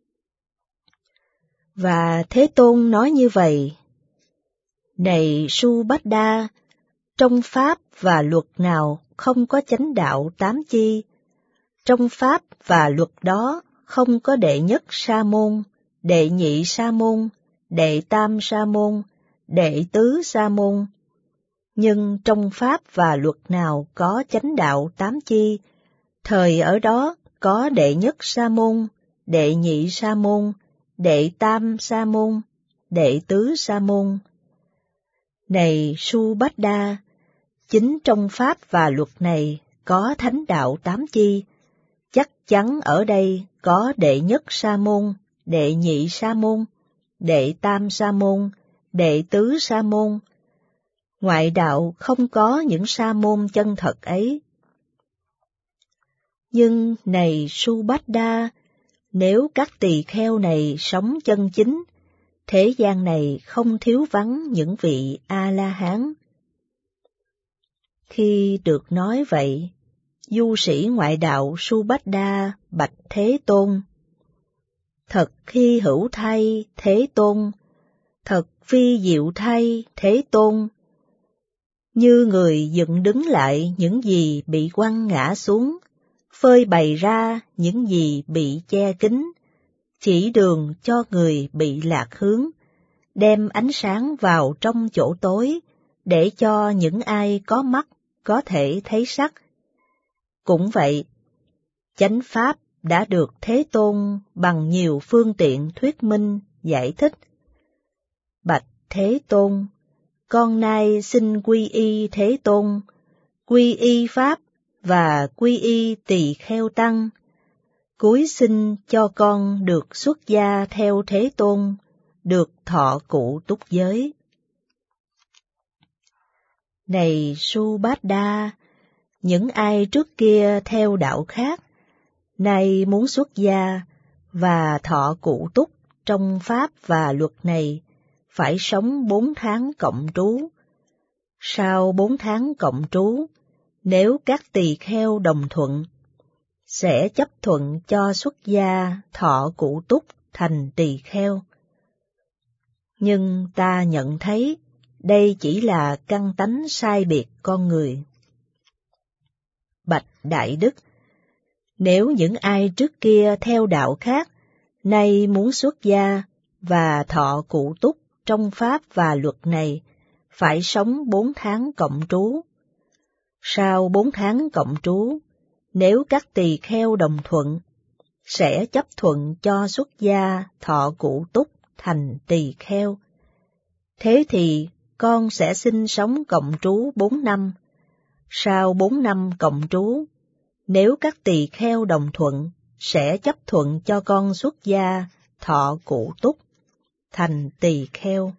Và Thế Tôn nói như vậy: Này Subhadda, trong pháp và luật nào không có chánh đạo tám chi, trong pháp và luật đó không có đệ nhất sa môn, đệ nhị sa môn, đệ tam sa môn, đệ tứ sa môn. Nhưng trong pháp và luật nào có chánh đạo tám chi, thời ở đó có đệ nhất sa môn, đệ nhị sa môn, đệ tam sa môn, đệ tứ sa môn. Này Subhadda, chính trong pháp và luật này có thánh đạo tám chi, chắc chắn ở đây có đệ nhất sa môn, đệ nhị sa môn, đệ tam sa môn, đệ tứ sa môn. Ngoại đạo không có những sa môn chân thật ấy. Nhưng này Subhadda, nếu các tỳ kheo này sống chân chính, thế gian này không thiếu vắng những vị A-la-hán. Khi được nói vậy, du sĩ ngoại đạo Subhadda bạch Thế Tôn: Thật hy hữu thay, Thế Tôn, thật phi diệu thay, Thế Tôn. Như người dựng đứng lại những gì bị quăng ngã xuống, phơi bày ra những gì bị che kín, chỉ đường cho người bị lạc hướng, đem ánh sáng vào trong chỗ tối, để cho những ai có mắt có thể thấy sắc. Cũng vậy, chánh pháp đã được Thế Tôn bằng nhiều phương tiện thuyết minh, giải thích. Bạch Thế Tôn, con nay xin quy y Thế Tôn, quy y Pháp và quy y Tỳ Kheo Tăng. Cúi xin cho con được xuất gia theo Thế Tôn, được thọ cụ túc giới. Này Subhadda, những ai trước kia theo đạo khác, nay muốn xuất gia và thọ cụ túc trong Pháp và luật này, phải sống bốn tháng cộng trú. Sau bốn tháng cộng trú, nếu các tỳ kheo đồng thuận, sẽ chấp thuận cho xuất gia thọ cụ túc thành tỳ kheo. Nhưng ta nhận thấy đây chỉ là căn tánh sai biệt con người. Bạch Đại Đức, nếu những ai trước kia theo đạo khác, nay muốn xuất gia và thọ cụ túc trong Pháp và luật này, phải sống bốn tháng cộng trú. Sau bốn tháng cộng trú, nếu các tỳ kheo đồng thuận, sẽ chấp thuận cho xuất gia thọ cụ túc thành tỳ kheo. Thế thì con sẽ sinh sống cộng trú bốn năm. Sau bốn năm cộng trú, nếu các tỳ kheo đồng thuận, sẽ chấp thuận cho con xuất gia thọ cụ túc thành tỳ kheo.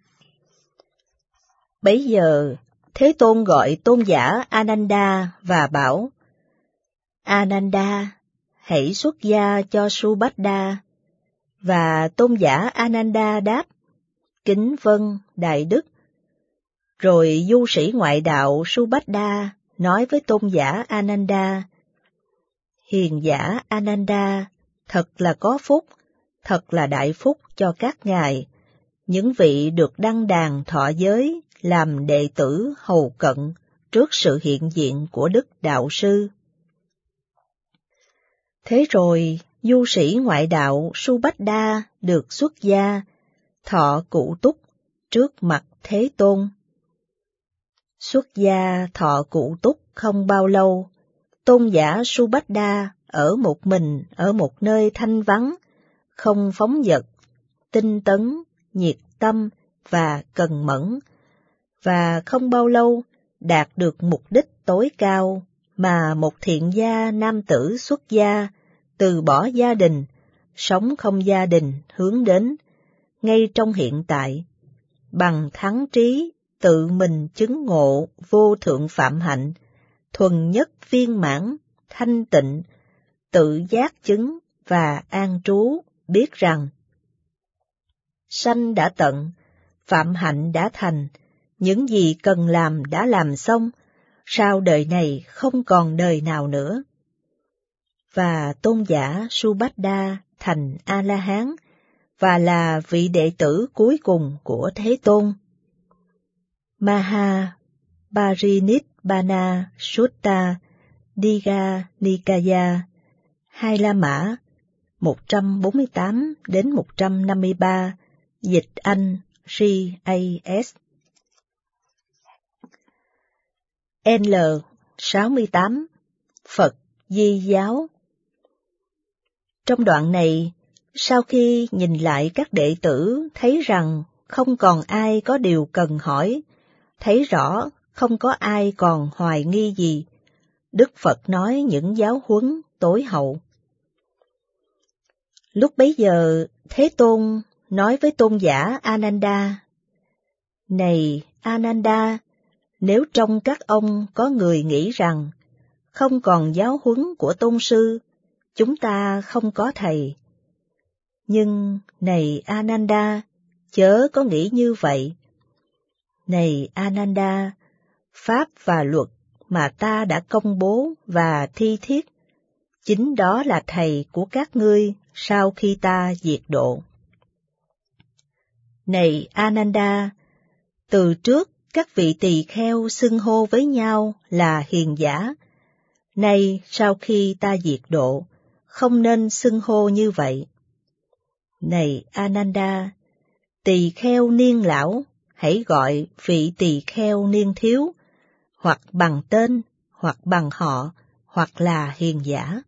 Bấy giờ, Thế Tôn gọi tôn giả Ananda và bảo: Ananda, hãy xuất gia cho Subhadda. Và tôn giả Ananda đáp: Kính vâng, Đại Đức. Rồi du sĩ ngoại đạo Subhadda nói với tôn giả Ananda: Hiền giả Ananda, thật là có phúc, thật là đại phúc cho các ngài, những vị được đăng đàn thọ giới làm đệ tử hầu cận trước sự hiện diện của Đức Đạo Sư. Thế rồi, du sĩ ngoại đạo Subhadda được xuất gia, thọ cụ túc trước mặt Thế Tôn. Xuất gia thọ cụ túc không bao lâu, tôn giả Subhadda ở một mình ở một nơi thanh vắng, không phóng dật, tinh tấn, nhiệt tâm và cần mẫn, và không bao lâu đạt được mục đích tối cao mà một thiện gia nam tử xuất gia, từ bỏ gia đình, sống không gia đình hướng đến, ngay trong hiện tại, bằng thắng trí tự mình chứng ngộ vô thượng phạm hạnh, thuần nhất viên mãn, thanh tịnh, tự giác chứng và an trú, biết rằng sanh đã tận, phạm hạnh đã thành, những gì cần làm đã làm xong, sau đời này không còn đời nào nữa. Và tôn giả Subhadda thành A-la-hán, và là vị đệ tử cuối cùng của Thế Tôn. Maha Parinibbana Sutta Digha Nikaya, Hai La Mã, một trăm bốn mươi tám đến một trăm năm mươi ba, dịch Anh C A S. L sáu mươi tám. Phật Di Giáo. Trong đoạn này, sau khi nhìn lại các đệ tử thấy rằng không còn ai có điều cần hỏi, thấy rõ không có ai còn hoài nghi gì, Đức Phật nói những giáo huấn tối hậu. Lúc bấy giờ, Thế Tôn nói với tôn giả Ananda: Này Ananda, nếu trong các ông có người nghĩ rằng không còn giáo huấn của tôn sư, chúng ta không có thầy. Nhưng này Ananda, chớ có nghĩ như vậy. Này Ananda, pháp và luật mà ta đã công bố và thi thiết, chính đó là thầy của các ngươi sau khi ta diệt độ. Này Ananda, từ trước các vị tỳ kheo xưng hô với nhau là hiền giả, nay sau khi ta diệt độ, không nên xưng hô như vậy. Này Ananda, tỳ kheo niên lão, hãy gọi vị tỳ kheo niên thiếu, hoặc bằng tên, hoặc bằng họ, hoặc là hiền giả.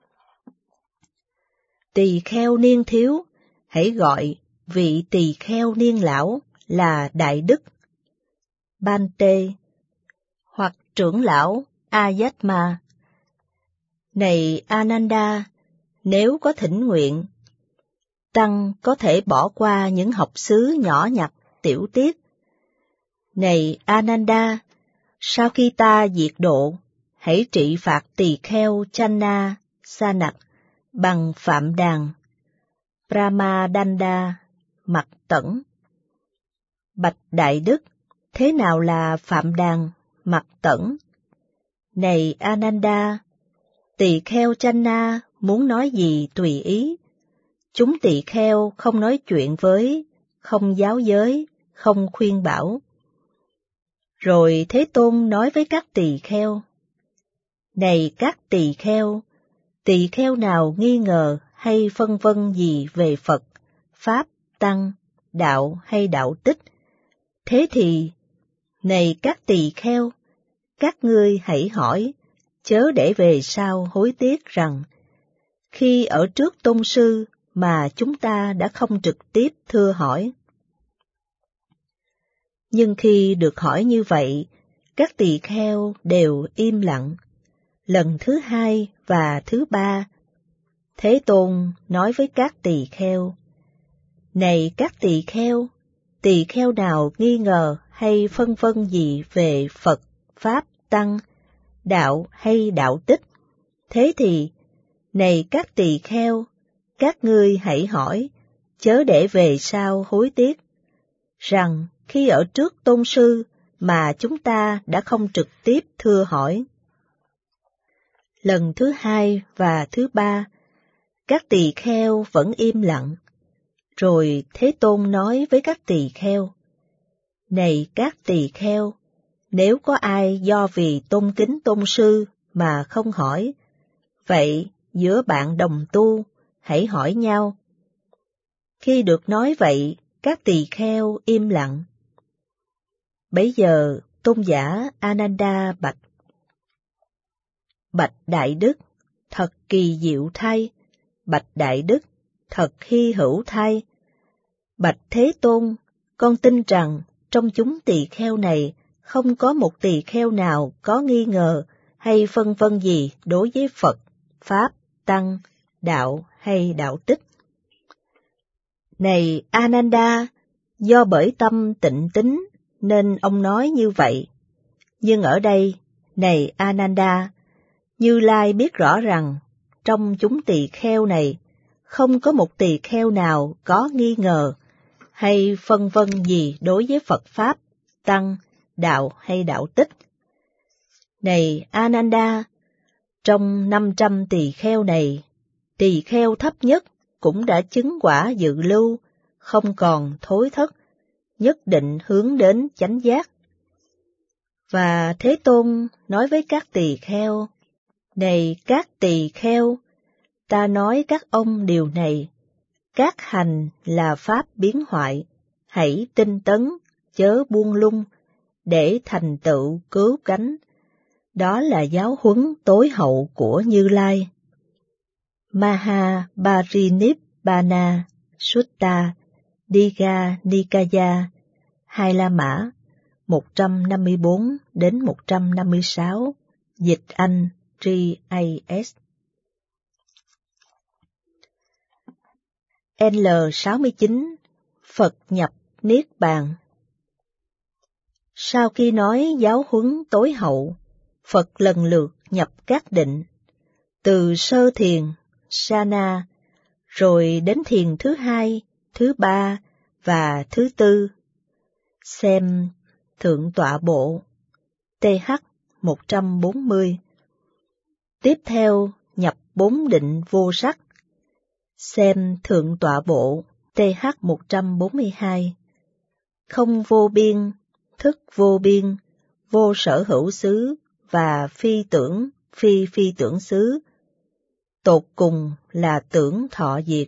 Tỳ kheo niên thiếu, hãy gọi vị tỳ kheo niên lão là đại đức. Bante, hoặc trưởng lão Ayatma. Này Ananda, nếu có thỉnh nguyện, tăng có thể bỏ qua những học xứ nhỏ nhặt, tiểu tiết. Này Ananda, sau khi ta diệt độ, hãy trị phạt tỳ kheo Channa, Sanak bằng phạm đàn, Pramadanda, mặc tẩn. Bạch Đại Đức, thế nào là phạm đàn, mặc tẩn? Này Ananda, tỳ kheo Channa muốn nói gì tùy ý. Chúng tỳ kheo không nói chuyện với, không giáo giới, không khuyên bảo. Rồi Thế Tôn nói với các tỳ kheo: Này các tỳ kheo, tỳ kheo nào nghi ngờ hay phân vân gì về Phật, Pháp, Tăng, Đạo hay Đạo Tích, thế thì, này các tỳ kheo, các ngươi hãy hỏi, chớ để về sau hối tiếc rằng, khi ở trước tôn sư mà chúng ta đã không trực tiếp thưa hỏi. Nhưng khi được hỏi như vậy, các tỳ kheo đều im lặng. Lần thứ hai và thứ ba, Thế Tôn nói với các tỳ kheo: Này các tỳ kheo, tỳ kheo nào nghi ngờ hay phân vân gì về Phật, Pháp, Tăng, Đạo hay Đạo Tích, thế thì, này các tỳ kheo, các ngươi hãy hỏi, chớ để về sau hối tiếc, rằng khi ở trước tôn sư mà chúng ta đã không trực tiếp thưa hỏi. Lần thứ hai và thứ ba, các tỳ kheo vẫn im lặng. Rồi Thế Tôn nói với các tỳ kheo: Này các tỳ kheo, nếu có ai do vì tôn kính tôn sư mà không hỏi, vậy giữa bạn đồng tu, hãy hỏi nhau. Khi được nói vậy, các tỳ kheo im lặng. Bấy giờ tôn giả Ananda bạch: Bạch Đại Đức, thật kỳ diệu thay. Bạch Đại Đức, thật hy hữu thay. Bạch Thế Tôn, con tin rằng trong chúng tỳ kheo này không có một tỳ kheo nào có nghi ngờ hay phân vân gì đối với Phật, Pháp, Tăng, Đạo hay Đạo Tích. Này Ananda, do bởi tâm tịnh tín nên ông nói như vậy. Nhưng ở đây, này Ananda, Như Lai biết rõ rằng trong chúng tỳ kheo này không có một tỳ kheo nào có nghi ngờ hay phân vân gì đối với Phật Pháp, Tăng, Đạo hay Đạo Tích. Này Ananda, trong năm trăm tỳ kheo này, tỳ kheo thấp nhất cũng đã chứng quả dự lưu, không còn thối thất, nhất định hướng đến chánh giác. Và Thế Tôn nói với các tỳ kheo: Này các tỳ kheo, ta nói các ông điều này, các hành là pháp biến hoại, hãy tinh tấn, chớ buông lung, để thành tựu cứu cánh. Đó là giáo huấn tối hậu của Như Lai. Mahaparinibbana Sutta Digha Nikaya Hai La Mã một trăm năm mươi bốn đến một trăm năm mươi sáu, dịch Anh giê a ét. L sáu mươi chín Phật nhập Niết Bàn. Sau khi nói giáo huấn tối hậu, Phật lần lượt nhập các định, từ sơ thiền, Sana, rồi đến thiền thứ hai, thứ ba và thứ tư. Xem Thượng Tọa Bộ, T H một trăm bốn mươi. Tiếp theo nhập bốn định vô sắc. Xem Thượng Tọa Bộ, T H một trăm bốn mươi hai. Không vô biên, thức vô biên, vô sở hữu xứ và phi tưởng, phi phi tưởng xứ. Tột cùng là tưởng thọ diệt.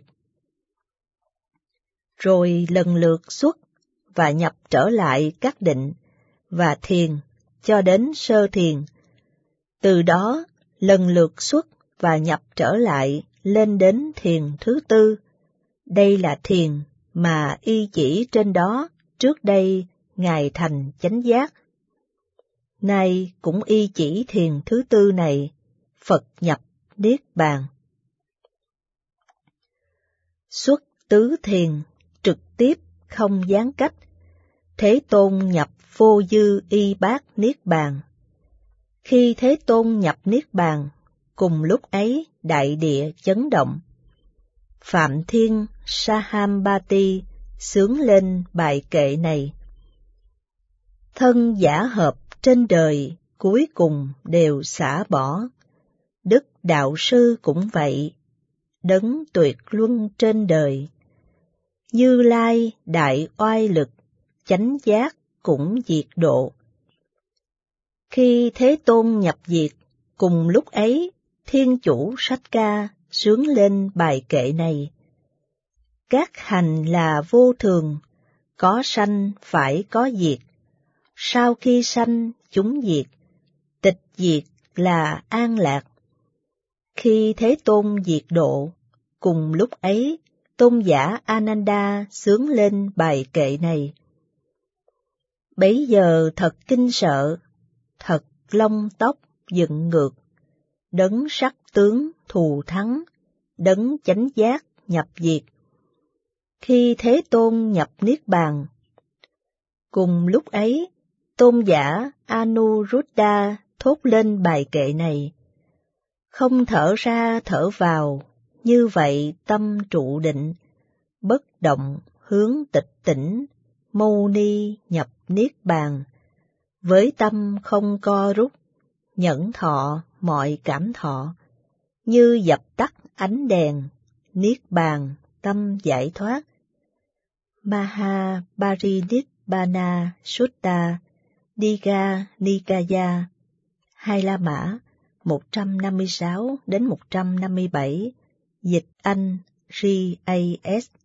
Rồi lần lượt xuất và nhập trở lại các định và thiền cho đến sơ thiền. Từ đó lần lượt xuất và nhập trở lại lên đến thiền thứ tư. Đây là thiền mà y chỉ trên đó trước đây Ngài thành chánh giác. Nay cũng y chỉ thiền thứ tư này, Phật nhập Niết Bàn. Xuất tứ thiền, trực tiếp không gián cách, Thế Tôn nhập vô dư y bát Niết Bàn. Khi Thế Tôn nhập Niết Bàn, cùng lúc ấy đại địa chấn động. Phạm Thiên Sahambati xướng lên bài kệ này. Thân giả hợp trên đời cuối cùng đều xả bỏ, Đức Đạo Sư cũng vậy, đấng tuyệt luân trên đời. Như Lai đại oai lực, chánh giác cũng diệt độ. Khi Thế Tôn nhập diệt, cùng lúc ấy Thiên Chủ Sách Ca xướng lên bài kệ này. Các hành là vô thường, có sanh phải có diệt. Sau khi sanh chúng diệt, tịch diệt là an lạc. Khi Thế Tôn diệt độ, cùng lúc ấy Tôn giả Ananda xướng lên bài kệ này. Bấy giờ thật kinh sợ, thật lông tóc dựng ngược, đấng sắc tướng thù thắng, đấng chánh giác nhập diệt. Khi Thế Tôn nhập Niết Bàn, cùng lúc ấy Tôn giả Anuruddha thốt lên bài kệ này. Không thở ra thở vào, như vậy tâm trụ định, bất động hướng tịch tỉnh, mâu ni nhập Niết Bàn. Với tâm không co rút, nhẫn thọ mọi cảm thọ, như dập tắt ánh đèn, Niết Bàn tâm giải thoát. Mahaparinibbana Sutta, Digha Nikaya, Hai La Mã, một trăm năm mươi sáu đến một trăm năm mươi bảy, dịch Anh, giê a ét.